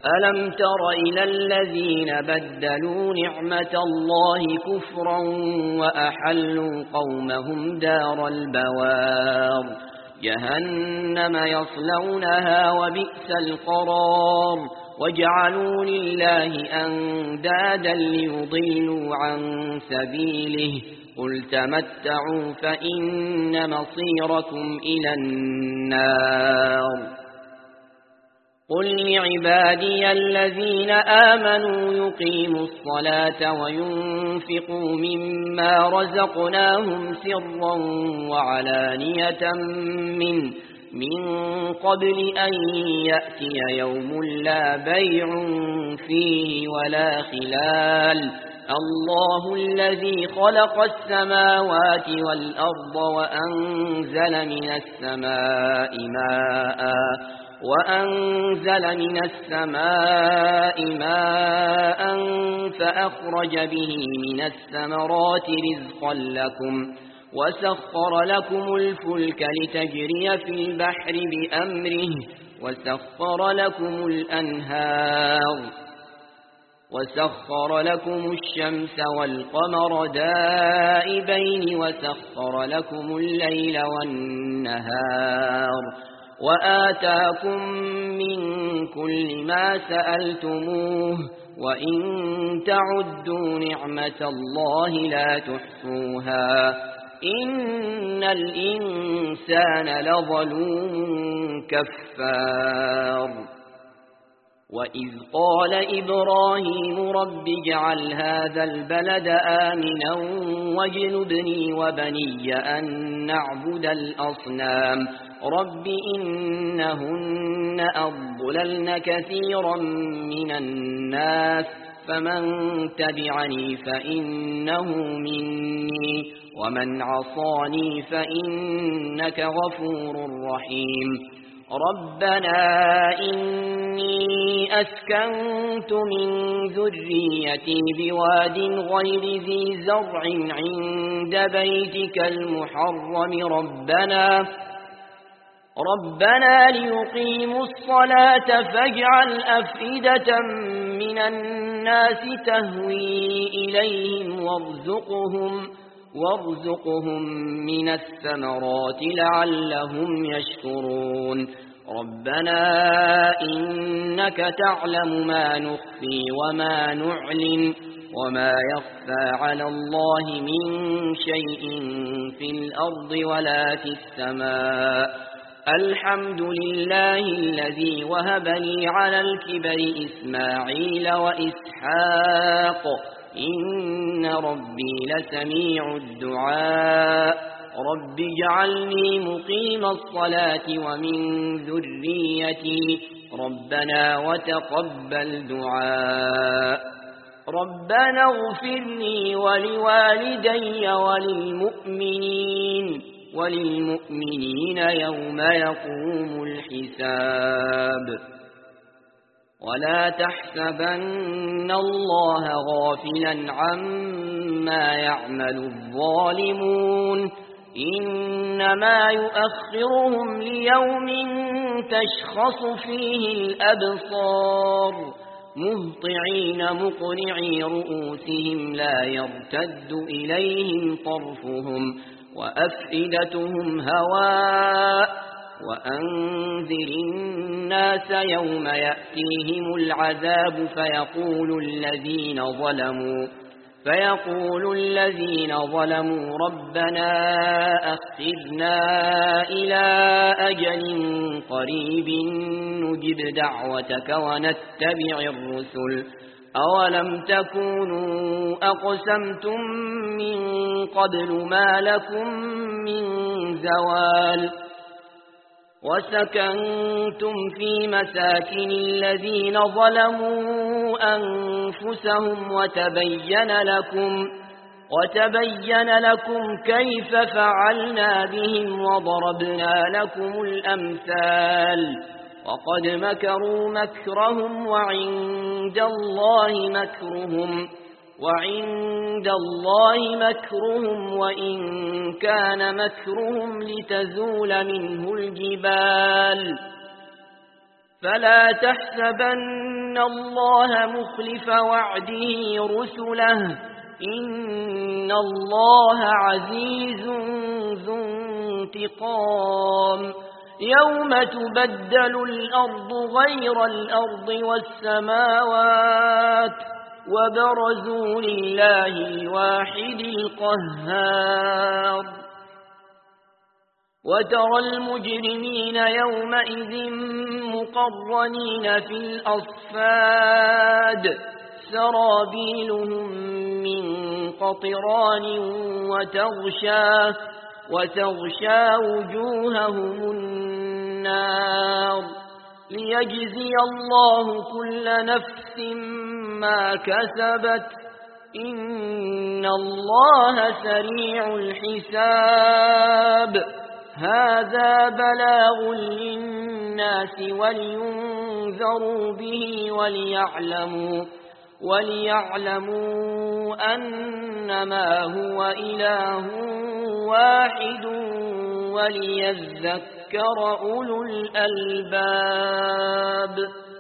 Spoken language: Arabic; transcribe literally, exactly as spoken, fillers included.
ألم تر إلى الذين بدلوا نعمة الله كفرا وأحلوا قومهم دار البوار جهنم يصلونها وبئس القرار وجعلوا لله أندادا ليضلوا عن سبيله قل تمتعوا فإن مصيركم إلى النار قل لعبادي الذين آمنوا يقيموا الصلاة وينفقوا مما رزقناهم سرا وعلانية من من قبل أن يأتي يوم لا بيع فيه ولا خلال الله الذي خلق السماوات والأرض وأنزل من السماء ماء وأنزل من السماء ماء فأخرج به من الثمرات رزقا لكم وسخر لكم الفلك لتجري في البحر بأمره وسخر لكم الأنهار وسخر لكم الشمس والقمر دائبين وسخر لكم الليل والنهار وآتاكم من كل ما سألتموه وإن تعدوا نعمة الله لا تحصوها إن الإنسان لظلوم كفار وإذ قال إبراهيم رب اجعل هذا البلد آمنا واجنبني وبني أن نعبد الأصنام رب إنهن أضللن كثيرا من الناس فمن تبعني فإنه مني ومن عصاني فإنك غفور رحيم ربنا إني أسكنت من ذريتي بواد غير ذي زرع عند بيتك المحرم ربنا ربنا ليقيموا الصلاة فاجعل أفئدة من الناس تهوي إليهم وارزقهم وارزقهم من الثمرات لعلهم يشكرون ربنا إنك تعلم ما نخفي وما نعلن وما يخفى على الله من شيء في الأرض ولا في السماء الحمد لله الذي وهب لي على الكبر إسماعيل وإسحاق إن ربي لسميع الدعاء رب اجعلني مقيم الصلاة ومن ذريتي ربنا وتقبل دعاء ربنا اغفر لي ولوالدي وللمؤمنين وللمؤمنين يوم يقوم الحساب ولا تحسبن الله غافلا عما يعمل الظالمون إنما يؤخرهم ليوم تشخص فيه الأبصار مهطعين مقنعي رؤوسهم لا يرتد إليهم طرفهم وأفئدتهم هواء وأنذر الناس يوم يأتيهم العذاب فيقول الذين ظلموا فيقول الذين ظلموا ربنا أخرنا إلى أجل قريب نجب دعوتك ونتبع الرسل أولم تكونوا أقسمتم من قبل ما لكم من زوال وسكنتم في مساكن الذين ظلموا أنفسهم وتبين لكم وتبين لكم كيف فعلنا بهم وضربنا لكم الأمثال وقد مكروا مكرهم وعند الله مكرهم وعند الله مكرهم وإن كان مكرهم لتزول منه الجبال فلا تحسبن الله مخلف وعده رسله إن الله عزيز ذو انتقام يوم تبدل الأرض غير الأرض والسماوات وبرزوا لله الواحد القهار وترى المجرمين يومئذ مقرنين في الأصفاد سرابيلهم من قطران وتغشى, وتغشى وجوههم النار ليجزي الله كل نفس ما كسبت إن الله سريع الحساب هذا بلاغ للناس ولينذروا به وليعلموا, وليعلموا أنما هو إله واحد وليذكر أولو الألباب.